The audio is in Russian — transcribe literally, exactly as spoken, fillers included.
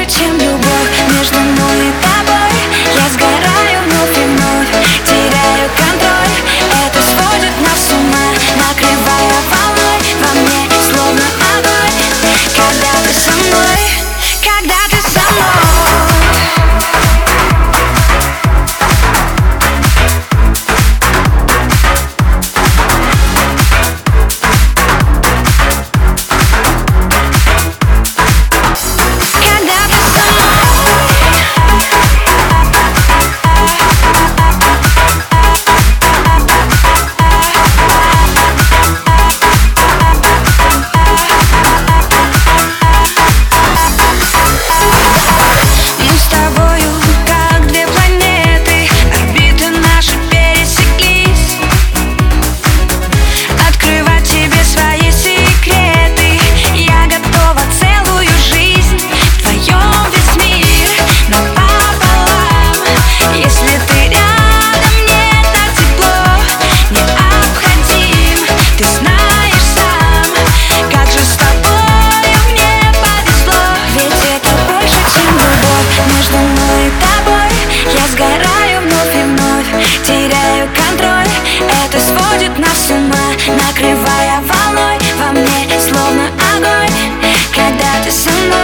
больше, чем любовь между мной и тобой. Я сгораю вновь и вновь, теряю контроль. Это сводит нас с ума, накрывая волной. Во мне словно огонь, когда ты со мной, когда ты со мной. Накрывая волной, во мне словно огонь, когда ты со мной.